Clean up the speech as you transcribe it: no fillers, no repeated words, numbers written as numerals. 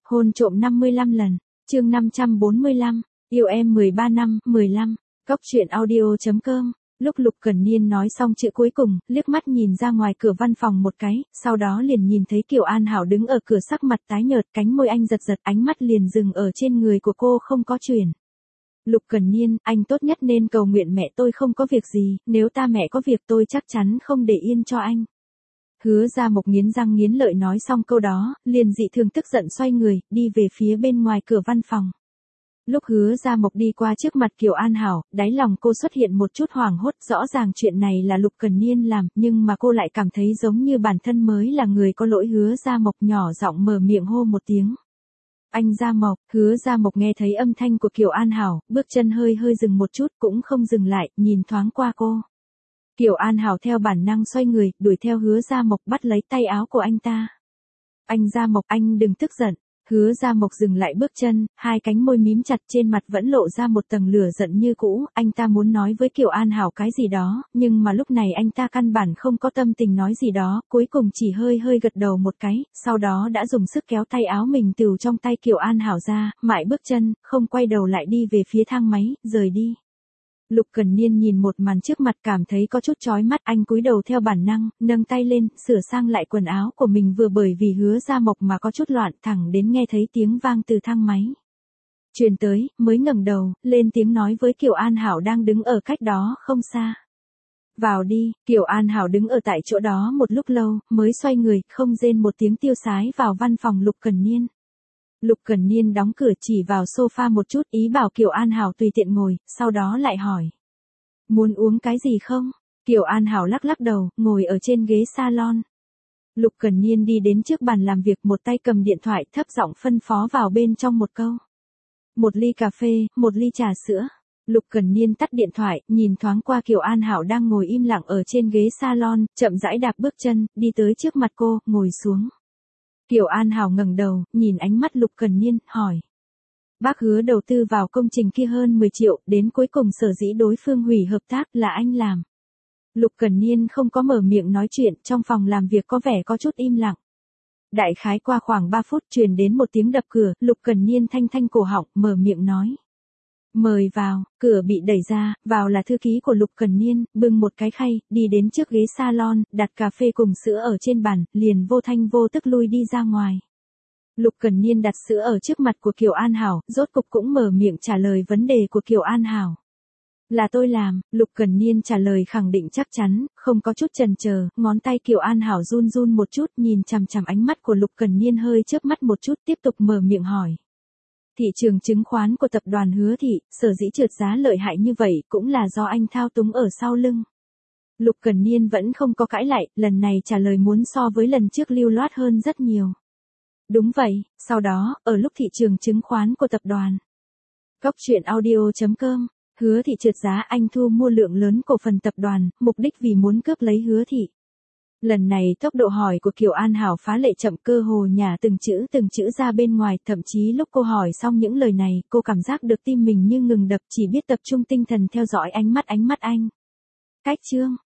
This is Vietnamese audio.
Hôn trộm 55 lần, chương 545, yêu em 13 năm, 15, Cóc truyện audio.com. Lúc Lục Cẩn Niên nói xong chữ cuối cùng, liếc mắt nhìn ra ngoài cửa văn phòng một cái, sau đó liền nhìn thấy Kiều An Hảo đứng ở cửa sắc mặt tái nhợt, cánh môi anh giật giật, ánh mắt liền dừng ở trên người của cô không có chuyển. Lục Cẩn Niên, anh tốt nhất nên cầu nguyện mẹ tôi không có việc gì, nếu ta mẹ có việc tôi chắc chắn không để yên cho anh. Hứa Gia Mộc nghiến răng nghiến lợi nói xong câu đó, liền dị thường tức giận xoay người, đi về phía bên ngoài cửa văn phòng. Lúc Hứa Gia Mộc đi qua trước mặt Kiều An Hảo, đáy lòng cô xuất hiện một chút hoảng hốt, rõ ràng chuyện này là Lục Cẩn Niên làm, nhưng mà cô lại cảm thấy giống như bản thân mới là người có lỗi. Hứa Gia Mộc nhỏ giọng mở miệng hô một tiếng. Anh Gia Mộc. Hứa Gia Mộc nghe thấy âm thanh của Kiều An Hảo, bước chân hơi hơi dừng một chút, cũng không dừng lại, nhìn thoáng qua cô. Kiều An Hảo theo bản năng xoay người, đuổi theo Hứa Gia Mộc, bắt lấy tay áo của anh ta. Anh Gia Mộc, anh đừng tức giận. Hứa Gia Mộc dừng lại bước chân, hai cánh môi mím chặt, trên mặt vẫn lộ ra một tầng lửa giận như cũ. Anh ta muốn nói với Kiều An Hảo cái gì đó, nhưng mà lúc này anh ta căn bản không có tâm tình nói gì đó, cuối cùng chỉ hơi hơi gật đầu một cái, sau đó đã dùng sức kéo tay áo mình từ trong tay Kiều An Hảo ra, mại bước chân, không quay đầu lại đi về phía thang máy, rời đi. Lục Cẩn Niên nhìn một màn trước mặt cảm thấy có chút chói mắt, anh cúi đầu theo bản năng, nâng tay lên, sửa sang lại quần áo của mình vừa bởi vì Hứa Gia Mộc mà có chút loạn, thẳng đến nghe thấy tiếng vang từ thang máy truyền tới, mới ngẩng đầu, lên tiếng nói với Kiều An Hảo đang đứng ở cách đó không xa. Vào đi. Kiều An Hảo đứng ở tại chỗ đó một lúc lâu, mới xoay người, không rên một tiếng tiêu sái vào văn phòng Lục Cẩn Niên. Lục Cẩn Niên đóng cửa chỉ vào sofa một chút, ý bảo Kiều An Hảo tùy tiện ngồi, sau đó lại hỏi. Muốn uống cái gì không? Kiều An Hảo lắc lắc đầu, ngồi ở trên ghế salon. Lục Cẩn Niên đi đến trước bàn làm việc, một tay cầm điện thoại, thấp giọng phân phó vào bên trong một câu. Một ly cà phê, một ly trà sữa. Lục Cẩn Niên tắt điện thoại, nhìn thoáng qua Kiều An Hảo đang ngồi im lặng ở trên ghế salon, chậm rãi đạp bước chân, đi tới trước mặt cô, ngồi xuống. Kiều An Hảo ngẩng đầu, nhìn ánh mắt Lục Cẩn Niên, hỏi. Bác Hứa đầu tư vào công trình kia hơn 10 triệu, đến cuối cùng sở dĩ đối phương hủy hợp tác là anh làm. Lục Cẩn Niên không có mở miệng nói chuyện, trong phòng làm việc có vẻ có chút im lặng. Đại khái qua khoảng 3 phút truyền đến một tiếng đập cửa, Lục Cẩn Niên thanh thanh cổ họng, mở miệng nói. Mời vào. Cửa bị đẩy ra, vào là thư ký của Lục Cẩn Niên, bưng một cái khay, đi đến trước ghế salon, đặt cà phê cùng sữa ở trên bàn, liền vô thanh vô tức lui đi ra ngoài. Lục Cẩn Niên đặt sữa ở trước mặt của Kiều An Hảo, rốt cục cũng mở miệng trả lời vấn đề của Kiều An Hảo. Là tôi làm. Lục Cẩn Niên trả lời khẳng định chắc chắn, không có chút chần chờ, ngón tay Kiều An Hảo run run một chút, nhìn chằm chằm ánh mắt của Lục Cẩn Niên hơi chớp mắt một chút, tiếp tục mở miệng hỏi. Thị trường chứng khoán của tập đoàn Hứa Thị, sở dĩ trượt giá lợi hại như vậy, cũng là do anh thao túng ở sau lưng. Lục Cẩn Niên vẫn không có cãi lại, lần này trả lời muốn so với lần trước lưu loát hơn rất nhiều. Đúng vậy. Sau đó, ở lúc thị trường chứng khoán của tập đoàn Cóc truyện audio.com, Hứa Thị trượt giá, anh thu mua lượng lớn cổ phần tập đoàn, mục đích vì muốn cướp lấy Hứa Thị. Lần này tốc độ hỏi của Kiều An Hảo phá lệ chậm, cơ hồ nhả từng chữ ra bên ngoài, thậm chí lúc cô hỏi xong những lời này, cô cảm giác được tim mình như ngừng đập, chỉ biết tập trung tinh thần theo dõi ánh mắt anh. Cách chương